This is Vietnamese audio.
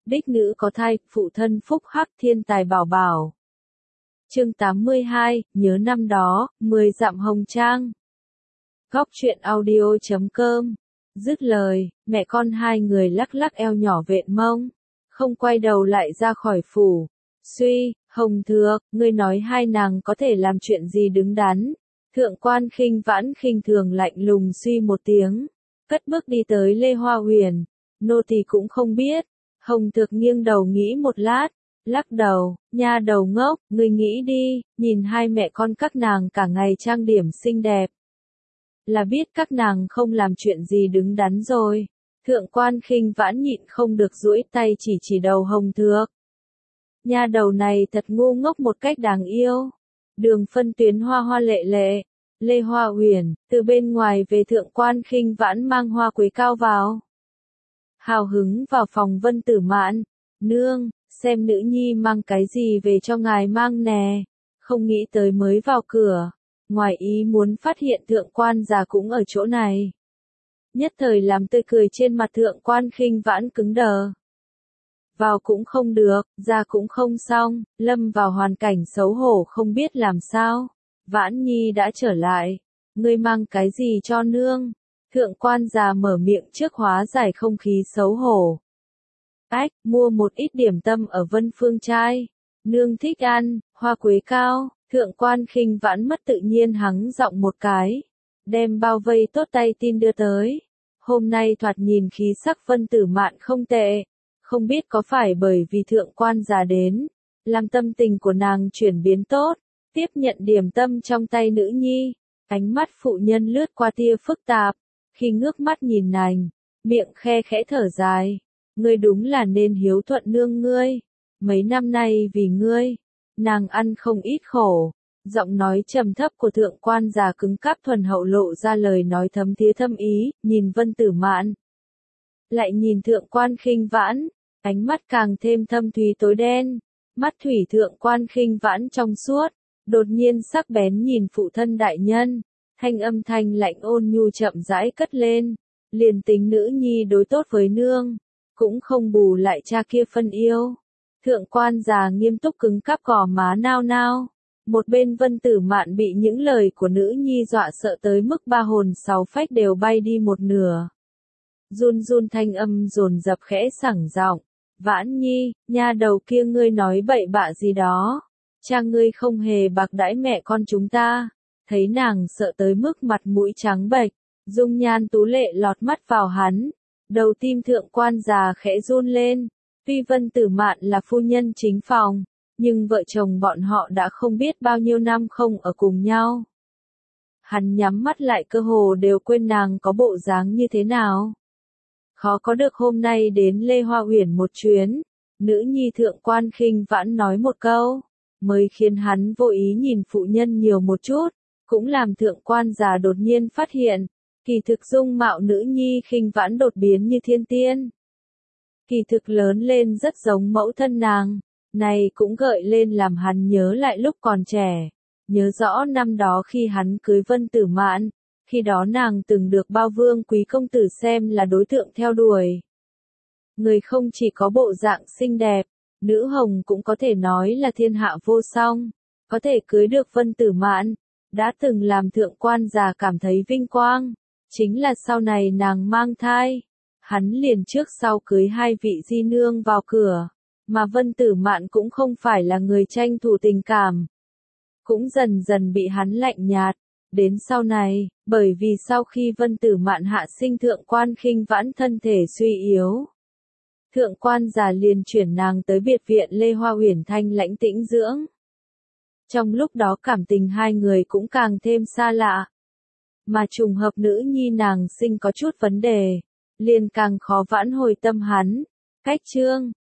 đích nữ có thai, phụ thân phúc hắc thiên tài bảo bảo. Chương 82, nhớ năm đó, 10 dặm hồng trang. Góc truyện audio.com. Dứt lời, mẹ con hai người lắc lắc eo nhỏ vện mông, không quay đầu lại ra khỏi phủ. Suy, Hồng Thược, ngươi nói hai nàng có thể làm chuyện gì đứng đắn? Thượng quan Khinh Vãn khinh thường lạnh lùng suy một tiếng, cất bước đi tới Lê Hoa Huyền. Nô tỳ cũng không biết. Hồng Thược nghiêng đầu nghĩ một lát, lắc đầu, nha đầu ngốc, ngươi nghĩ đi, nhìn hai mẹ con các nàng cả ngày trang điểm xinh đẹp, là biết các nàng không làm chuyện gì đứng đắn rồi. Thượng quan Khinh Vãn nhịn không được duỗi tay chỉ đầu Hồng Thược. Nha đầu này thật ngu ngốc một cách đáng yêu. Đường phân tuyến hoa hoa lệ lệ. Lê Hoa Huyền, từ bên ngoài về Thượng quan Khinh Vãn mang hoa quế cao vào. Hào hứng vào phòng Vân Tử Mạn. Nương, xem nữ nhi mang cái gì về cho ngài mang nè. Không nghĩ tới mới vào cửa, ngoài ý muốn phát hiện thượng quan già cũng ở chỗ này. Nhất thời làm tươi cười trên mặt Thượng quan Khinh Vãn cứng đờ. Vào cũng không được, ra cũng không xong, lâm vào hoàn cảnh xấu hổ không biết làm sao. Vãn Nhi đã trở lại, ngươi mang cái gì cho nương? Thượng quan già mở miệng trước hóa giải không khí xấu hổ. Ách, mua một ít điểm tâm ở Vân Phương Trai. Nương thích ăn, hoa quế cao. Thượng quan Khinh Vãn mất tự nhiên hắng giọng một cái, đem bao vây tốt tay tin đưa tới. Hôm nay thoạt nhìn khí sắc Vân Tử Mạn không tệ, không biết có phải bởi vì thượng quan già đến, làm tâm tình của nàng chuyển biến tốt. Tiếp nhận điểm tâm trong tay nữ nhi, ánh mắt phụ nhân lướt qua tia phức tạp, khi ngước mắt nhìn nàng, miệng khe khẽ thở dài, ngươi đúng là nên hiếu thuận nương ngươi, mấy năm nay vì ngươi, nàng ăn không ít khổ. Giọng nói trầm thấp của thượng quan già cứng cáp thuần hậu lộ ra lời nói thấm thía thâm ý, nhìn Vân Tử Mạn, lại nhìn thượng quan Khinh Vãn, ánh mắt càng thêm thâm thúy tối đen. Mắt thủy thượng quan Khinh Vãn trong suốt, đột nhiên sắc bén nhìn phụ thân đại nhân, thanh âm thanh lạnh ôn nhu chậm rãi cất lên, liền tính nữ nhi đối tốt với nương, cũng không bù lại cha kia phân yêu. Thượng quan già nghiêm túc cứng cáp gò má nao nao. Một bên Vân Tử Mạn bị những lời của nữ nhi dọa sợ tới mức ba hồn sáu phách đều bay đi một nửa. Run run thanh âm dồn dập khẽ sẳng giọng, Vãn Nhi, nha đầu kia ngươi nói bậy bạ gì đó, cha ngươi không hề bạc đãi mẹ con chúng ta. Thấy nàng sợ tới mức mặt mũi trắng bệch, dung nhan tú lệ lọt mắt vào hắn, đầu tim thượng quan già khẽ run lên. Tuy Vân Tử Mạn là phu nhân chính phòng, nhưng vợ chồng bọn họ đã không biết bao nhiêu năm không ở cùng nhau. Hắn nhắm mắt lại cơ hồ đều quên nàng có bộ dáng như thế nào. Khó có được hôm nay đến Lê Hoa Huyền một chuyến, nữ nhi thượng quan Khinh Vãn nói một câu, mới khiến hắn vô ý nhìn phụ nhân nhiều một chút, cũng làm thượng quan già đột nhiên phát hiện, kỳ thực dung mạo nữ nhi Khinh Vãn đột biến như thiên tiên. Kỳ thực lớn lên rất giống mẫu thân nàng. Này cũng gợi lên làm hắn nhớ lại lúc còn trẻ, nhớ rõ năm đó khi hắn cưới Vân Tử Mạn, khi đó nàng từng được bao vương quý công tử xem là đối tượng theo đuổi. Người không chỉ có bộ dạng xinh đẹp, nữ hồng cũng có thể nói là thiên hạ vô song, có thể cưới được Vân Tử Mạn, đã từng làm thượng quan già cảm thấy vinh quang, chính là sau này nàng mang thai, hắn liền trước sau cưới hai vị di nương vào cửa. Mà Vân Tử Mạn cũng không phải là người tranh thủ tình cảm, cũng dần dần bị hắn lạnh nhạt. Đến sau này, bởi vì sau khi Vân Tử Mạn hạ sinh thượng quan Khinh Vãn thân thể suy yếu, thượng quan già liền chuyển nàng tới biệt viện Lê Hoa Huyền thanh lãnh tĩnh dưỡng. Trong lúc đó cảm tình hai người cũng càng thêm xa lạ, mà trùng hợp nữ nhi nàng sinh có chút vấn đề, liền càng khó vãn hồi tâm hắn. Cách chương